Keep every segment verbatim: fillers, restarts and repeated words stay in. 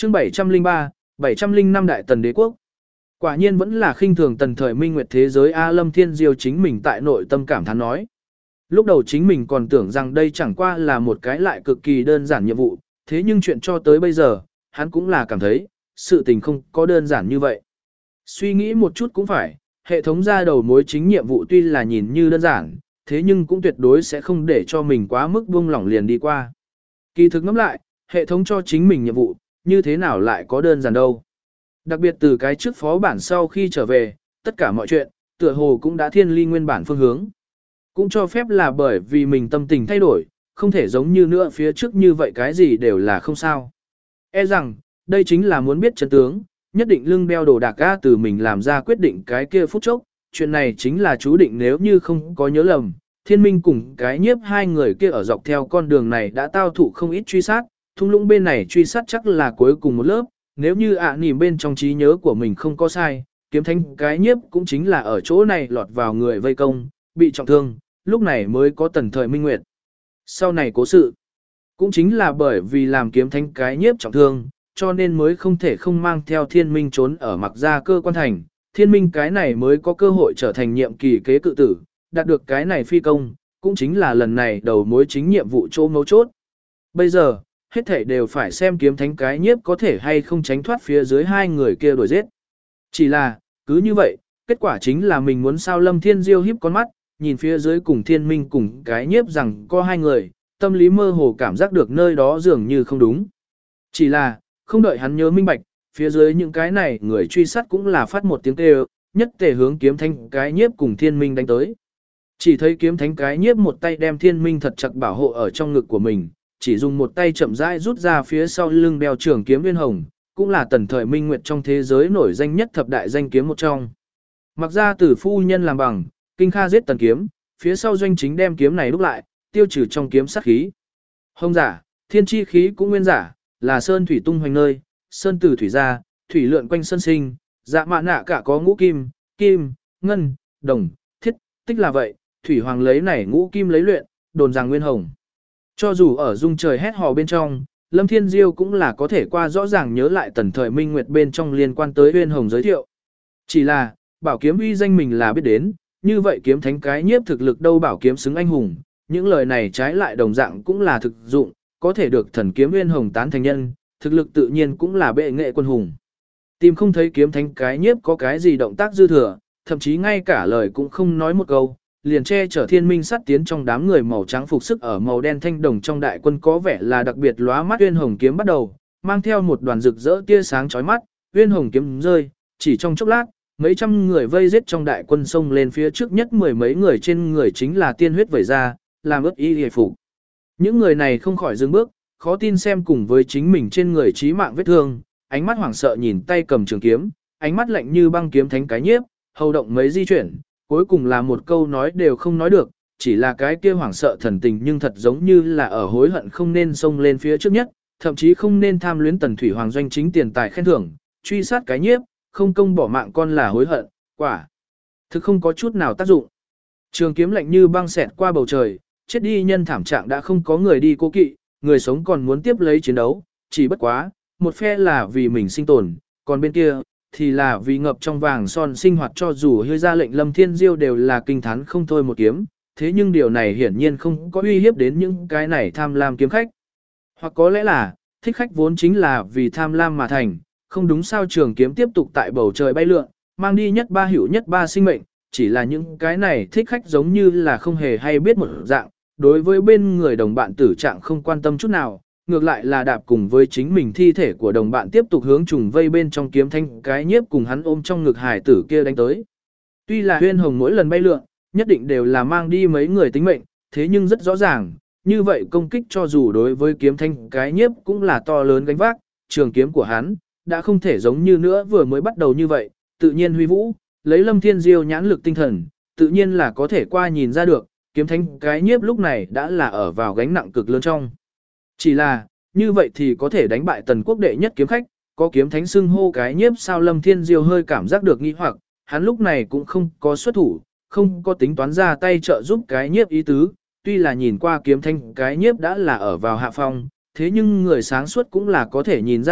Chương bảy trăm lẻ ba, bảy trăm lẻ năm Đại Tần Đế quốc. Quả nhiên vẫn là khinh thường tần thời minh nguyệt thế giới A Lâm Thiên Diêu chính mình tại nội tâm cảm thán nói. Lúc đầu chính mình còn tưởng rằng đây chẳng qua là một cái lại cực kỳ đơn giản nhiệm vụ, thế nhưng chuyện cho tới bây giờ, hắn cũng là cảm thấy, sự tình không có đơn giản như vậy. Suy nghĩ một chút cũng phải, hệ thống ra đầu mối chính nhiệm vụ tuy là nhìn như đơn giản, thế nhưng cũng tuyệt đối sẽ không để cho mình quá mức buông lỏng liền đi qua. Kỳ thực ngẫm lại, hệ thống cho chính mình nhiệm vụ, như thế nào lại có đơn giản đâu. Đặc biệt từ cái trước phó bản sau khi trở về, tất cả mọi chuyện, tựa hồ cũng đã thiên ly nguyên bản phương hướng. Cũng cho phép là bởi vì mình tâm tình thay đổi, không thể giống như nữa phía trước như vậy cái gì đều là không sao. E rằng, đây chính là muốn biết chân tướng, nhất định lưng đeo đồ đạc ga từ mình làm ra quyết định cái kia phút chốc, chuyện này chính là chú định nếu như không có nhớ lầm, thiên minh cùng cái nhiếp hai người kia ở dọc theo con đường này đã tao thụ không ít truy sát, thung lũng bên này truy sát chắc là cuối cùng một lớp, nếu như ạ à, nỉm bên trong trí nhớ của mình không có sai, kiếm thanh cái nhiếp cũng chính là ở chỗ này lọt vào người vây công, bị trọng thương, lúc này mới có tần thời minh nguyệt. Sau này cố sự, cũng chính là bởi vì làm kiếm thanh cái nhiếp trọng thương, cho nên mới không thể không mang theo thiên minh trốn ở mặc gia cơ quan thành, thiên minh cái này mới có cơ hội trở thành nhiệm kỳ kế cự tử, đạt được cái này phi công, cũng chính là lần này đầu mối chính nhiệm vụ chỗ mấu chốt. Bây giờ, hết thảy đều phải xem kiếm thánh cái nhiếp có thể hay không tránh thoát phía dưới hai người kia đuổi giết. Chỉ là, cứ như vậy, kết quả chính là mình muốn sao Lâm Thiên Diêu híp con mắt, nhìn phía dưới cùng thiên minh cùng cái nhiếp rằng có hai người, tâm lý mơ hồ cảm giác được nơi đó dường như không đúng. Chỉ là, không đợi hắn nhớ minh bạch, phía dưới những cái này người truy sát cũng là phát một tiếng kêu, nhất tề hướng kiếm thánh cái nhiếp cùng thiên minh đánh tới. Chỉ thấy kiếm thánh cái nhiếp một tay đem thiên minh thật chặt bảo hộ ở trong ngực của mình, chỉ dùng một tay chậm rãi rút ra phía sau lưng đeo trường kiếm viên hồng, cũng là tần thời minh nguyệt trong thế giới nổi danh nhất thập đại danh kiếm một trong. Mặc ra tử phu nhân làm bằng, kinh kha giết tần kiếm, phía sau doanh chính đem kiếm này đúc lại, tiêu trừ trong kiếm sát khí. Hồng giả, thiên chi khí cũng nguyên giả, là sơn thủy tung hoành nơi, sơn từ thủy ra, thủy lượn quanh sơn sinh, dạ mạ nạ cả có ngũ kim, kim, ngân, đồng, thiết, tích là vậy, thủy hoàng lấy này ngũ kim lấy luyện, đồn rằng nguyên hồng. Cho dù ở dung trời hét hò bên trong, Lâm Thiên Diêu cũng là có thể qua rõ ràng nhớ lại tần thời minh nguyệt bên trong liên quan tới nguyên hồng giới thiệu. Chỉ là, bảo kiếm uy danh mình là biết đến, như vậy kiếm thánh cái nhiếp thực lực đâu bảo kiếm xứng anh hùng, những lời này trái lại đồng dạng cũng là thực dụng, có thể được thần kiếm nguyên hồng tán thành nhân, thực lực tự nhiên cũng là bệ nghệ quân hùng. Tìm không thấy kiếm thánh cái nhiếp có cái gì động tác dư thừa, thậm chí ngay cả lời cũng không nói một câu, liền che chở thiên minh sát tiến trong đám người màu trắng phục sức ở màu đen thanh đồng trong đại quân có vẻ là đặc biệt lóa mắt uyên hồng kiếm bắt đầu, mang theo một đoàn rực rỡ tia sáng chói mắt, uyên hồng kiếm rơi, chỉ trong chốc lát, mấy trăm người vây giết trong đại quân xông lên phía trước nhất mười mấy người trên người chính là tiên huyết vẩy ra, làm ướt y hề phục. Những người này không khỏi dừng bước, khó tin xem cùng với chính mình trên người chí mạng vết thương, ánh mắt hoảng sợ nhìn tay cầm trường kiếm, ánh mắt lạnh như băng kiếm thánh cái nhiếp, hầu động mấy di chuyển, cuối cùng là một câu nói đều không nói được, chỉ là cái kia hoảng sợ thần tình nhưng thật giống như là ở hối hận không nên xông lên phía trước nhất, thậm chí không nên tham luyến tần thủy hoàng doanh chính tiền tài khen thưởng, truy sát cái nhiếp, không công bỏ mạng con là hối hận, quả thực không có chút nào tác dụng. Trường kiếm lạnh như băng xẹt qua bầu trời, chết đi nhân thảm trạng đã không có người đi cố kỵ, người sống còn muốn tiếp lấy chiến đấu, chỉ bất quá, một phe là vì mình sinh tồn, còn bên kia thì là vì ngập trong vàng son sinh hoạt, cho dù hơi ra lệnh Lâm Thiên Diêu đều là kinh thán không thôi một kiếm, thế nhưng điều này hiển nhiên không có uy hiếp đến những cái này tham lam kiếm khách. Hoặc có lẽ là, thích khách vốn chính là vì tham lam mà thành, không đúng sao trường kiếm tiếp tục tại bầu trời bay lượn, mang đi nhất ba hữu nhất ba sinh mệnh, chỉ là những cái này thích khách giống như là không hề hay biết một dạng, đối với bên người đồng bạn tử trạng không quan tâm chút nào, ngược lại là đạp cùng với chính mình thi thể của đồng bạn tiếp tục hướng trùng vây bên trong kiếm thanh cái nhiếp cùng hắn ôm trong ngực hải tử kia đánh tới. Tuy là huyên hồng mỗi lần bay lượn, nhất định đều là mang đi mấy người tính mệnh, thế nhưng rất rõ ràng, như vậy công kích cho dù đối với kiếm thanh cái nhiếp cũng là to lớn gánh vác, trường kiếm của hắn đã không thể giống như nữa vừa mới bắt đầu như vậy, tự nhiên huy vũ, lấy Lâm Thiên Diêu nhãn lực tinh thần, tự nhiên là có thể qua nhìn ra được, kiếm thanh cái nhiếp lúc này đã là ở vào gánh nặng cực lớn trong. Chỉ là, như vậy thì có thể đánh bại tần quốc đệ nhất kiếm khách, có kiếm thánh xưng hô cái nhiếp sao Lâm Thiên Diêu hơi cảm giác được nghi hoặc, hắn lúc này cũng không có xuất thủ, không có tính toán ra tay trợ giúp cái nhiếp ý tứ, tuy là nhìn qua kiếm thánh cái nhiếp đã là ở vào hạ phong, thế nhưng người sáng suốt cũng là có thể nhìn ra được,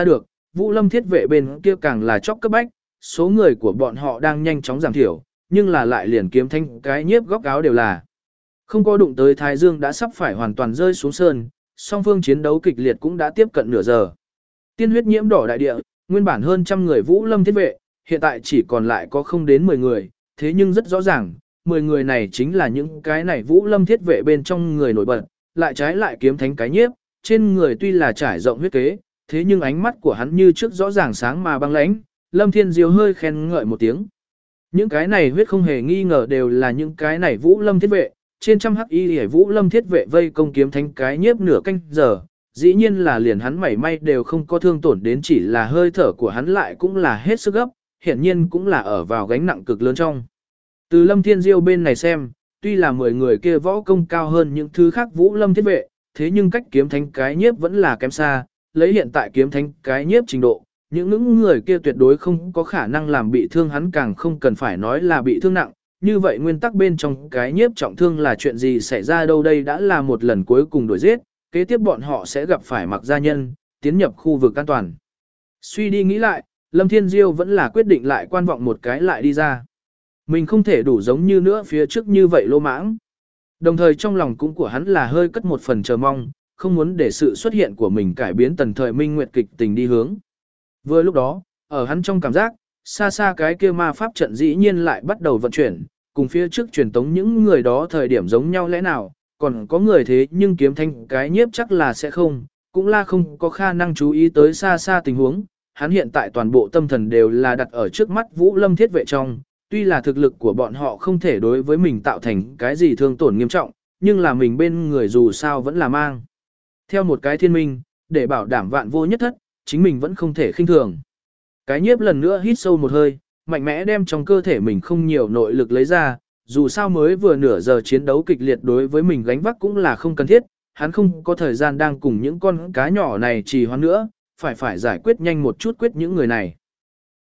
Vũ Lâm thiết vệ bên kia càng là chóc cấp bách, số người của bọn họ đang nhanh chóng giảm thiểu, nhưng là lại liền kiếm thanh cái nhiếp góc áo đều là. Không có đụng tới Thái Dương đã sắp phải hoàn toàn rơi xuống sơn, song phương chiến đấu kịch liệt cũng đã tiếp cận nửa giờ. Tiên huyết nhiễm đỏ đại địa, nguyên bản hơn trăm người Vũ Lâm thiết vệ, hiện tại chỉ còn lại có không đến mười người, thế nhưng rất rõ ràng, mười người này chính là những cái này Vũ Lâm thiết vệ bên trong người nổi bật, lại trái lại kiếm thánh cái nhiếp, trên người tuy là trải rộng huyết kế, thế nhưng ánh mắt của hắn như trước rõ ràng sáng mà băng lãnh. Lâm Thiên Diêu hơi khen ngợi một tiếng. Những cái này huyết không hề nghi ngờ đều là những cái này Vũ Lâm thiết vệ, trên trăm hắc y hề Vũ Lâm thiết vệ vây công kiếm thánh cái nhiếp nửa canh giờ, dĩ nhiên là liền hắn mảy may đều không có thương tổn đến, chỉ là hơi thở của hắn lại cũng là hết sức gấp, hiển nhiên cũng là ở vào gánh nặng cực lớn trong. Từ Lâm Thiên Diêu bên này xem, tuy là mười người kia võ công cao hơn những thứ khác Vũ Lâm thiết vệ, thế nhưng cách kiếm thánh cái nhiếp vẫn là kém xa, lấy hiện tại kiếm thánh cái nhiếp trình độ, những những người kia tuyệt đối không có khả năng làm bị thương hắn, càng không cần phải nói là bị thương nặng. Như vậy nguyên tắc bên trong cái nhiếp trọng thương là chuyện gì xảy ra đâu, đây đã là một lần cuối cùng đuổi giết, kế tiếp bọn họ sẽ gặp phải Mặc gia nhân, tiến nhập khu vực an toàn. Suy đi nghĩ lại, Lâm Thiên Diêu vẫn là quyết định lại quan vọng một cái lại đi ra. Mình không thể đủ giống như nữa phía trước như vậy lô mãng. Đồng thời trong lòng cũng của hắn là hơi cất một phần chờ mong, không muốn để sự xuất hiện của mình cải biến tần thời minh nguyệt kịch tình đi hướng. Vừa lúc đó, ở hắn trong cảm giác, xa xa cái kia ma pháp trận dĩ nhiên lại bắt đầu vận chuyển, cùng phía trước truyền tống những người đó thời điểm giống nhau lẽ nào, còn có người thế nhưng kiếm thanh cái nhiếp chắc là sẽ không, cũng là không có khả năng chú ý tới xa xa tình huống. Hắn hiện tại toàn bộ tâm thần đều là đặt ở trước mắt Vũ Lâm thiết vệ trong, tuy là thực lực của bọn họ không thể đối với mình tạo thành cái gì thương tổn nghiêm trọng, nhưng là mình bên người dù sao vẫn là mang. Theo một cái thiên minh, để bảo đảm vạn vô nhất thất, chính mình vẫn không thể khinh thường. Cái nhiếp lần nữa hít sâu một hơi, mạnh mẽ đem trong cơ thể mình không nhiều nội lực lấy ra, dù sao mới vừa nửa giờ chiến đấu kịch liệt đối với mình gánh vác cũng là không cần thiết, hắn không có thời gian đang cùng những con cá nhỏ này trì hoãn nữa, phải phải giải quyết nhanh một chút quyết những người này.